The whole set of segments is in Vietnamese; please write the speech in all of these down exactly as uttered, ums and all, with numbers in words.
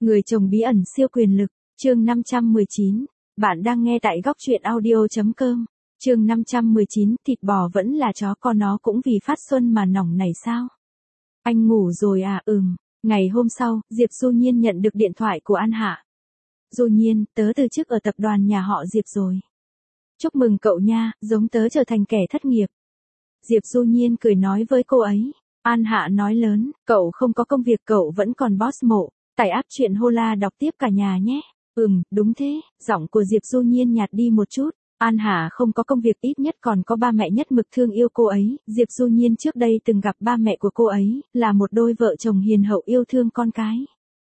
Người chồng bí ẩn siêu quyền lực, chương năm trăm mười chín. Bạn đang nghe tại góc truyện audio chấm com. Chương năm trăm mười chín, thịt bò vẫn là chó con nó cũng vì phát xuân mà nỏng này sao? Anh ngủ rồi à? Ừm. Ngày hôm sau, Diệp Du Nhiên nhận được điện thoại của An Hạ. Du Nhiên, tớ từ chức ở tập đoàn nhà họ Diệp rồi. Chúc mừng cậu nha, giống tớ trở thành kẻ thất nghiệp. Diệp Du Nhiên cười nói với cô ấy. An Hạ nói lớn, cậu không có công việc cậu vẫn còn boss mộ. Tải app truyện Hola đọc tiếp cả nhà nhé. Ừm, đúng thế, giọng của Diệp Du Nhiên nhạt đi một chút. An Hạ không có công việc ít nhất còn có ba mẹ nhất mực thương yêu cô ấy. Diệp Du Nhiên trước đây từng gặp ba mẹ của cô ấy, là một đôi vợ chồng hiền hậu yêu thương con cái.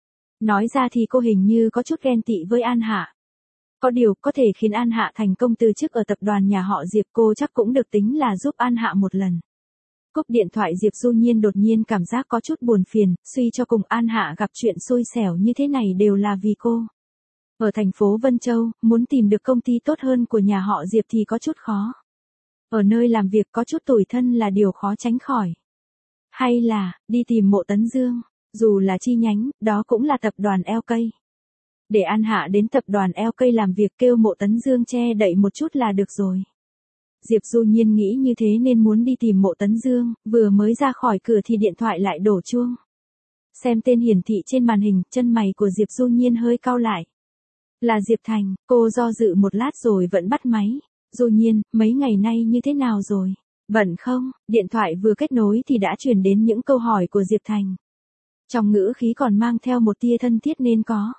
Nói ra thì cô hình như có chút ghen tị với An Hạ. Có điều có thể khiến An Hạ thành công từ chức ở tập đoàn nhà họ Diệp, cô chắc cũng được tính là giúp An Hạ một lần. Cúp điện thoại, Diệp Du Nhiên đột nhiên cảm giác có chút buồn phiền, suy cho cùng An Hạ gặp chuyện xui xẻo như thế này đều là vì cô. Ở thành phố Vân Châu, muốn tìm được công ty tốt hơn của nhà họ Diệp thì có chút khó. Ở nơi làm việc có chút tủi thân là điều khó tránh khỏi. Hay là, đi tìm Mộ Tấn Dương, dù là chi nhánh, đó cũng là tập đoàn lờ ca. Để An Hạ đến tập đoàn lờ ca làm việc, kêu Mộ Tấn Dương che đậy một chút là được rồi. Diệp Du Nhiên nghĩ như thế nên muốn đi tìm Mộ Tấn Dương, vừa mới ra khỏi cửa thì điện thoại lại đổ chuông. Xem tên hiển thị trên màn hình, chân mày của Diệp Du Nhiên hơi cau lại. Là Diệp Thành, cô do dự một lát rồi vẫn bắt máy. Du Nhiên, mấy ngày nay như thế nào rồi? Bận không? Điện thoại vừa kết nối thì đã truyền đến những câu hỏi của Diệp Thành. Trong ngữ khí còn mang theo một tia thân thiết nên có.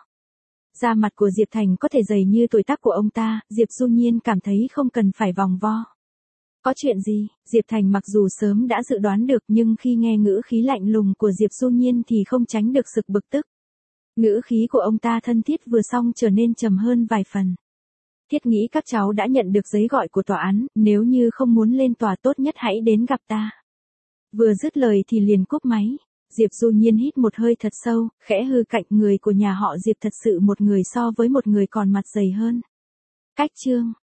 Da mặt của Diệp Thành có thể dày như tuổi tác của ông ta, Diệp Du Nhiên cảm thấy không cần phải vòng vo. Có chuyện gì? Diệp Thành mặc dù sớm đã dự đoán được nhưng khi nghe ngữ khí lạnh lùng của Diệp Du Nhiên thì không tránh được sực bực tức. Ngữ khí của ông ta thân thiết vừa xong trở nên trầm hơn vài phần. Thiết nghĩ các cháu đã nhận được giấy gọi của tòa án, nếu như không muốn lên tòa tốt nhất hãy đến gặp ta. Vừa dứt lời thì liền cúp máy. Diệp Du Nhiên hít một hơi thật sâu, khẽ hư cạnh, người của nhà họ Diệp thật sự một người so với một người còn mặt dày hơn. Cách chương,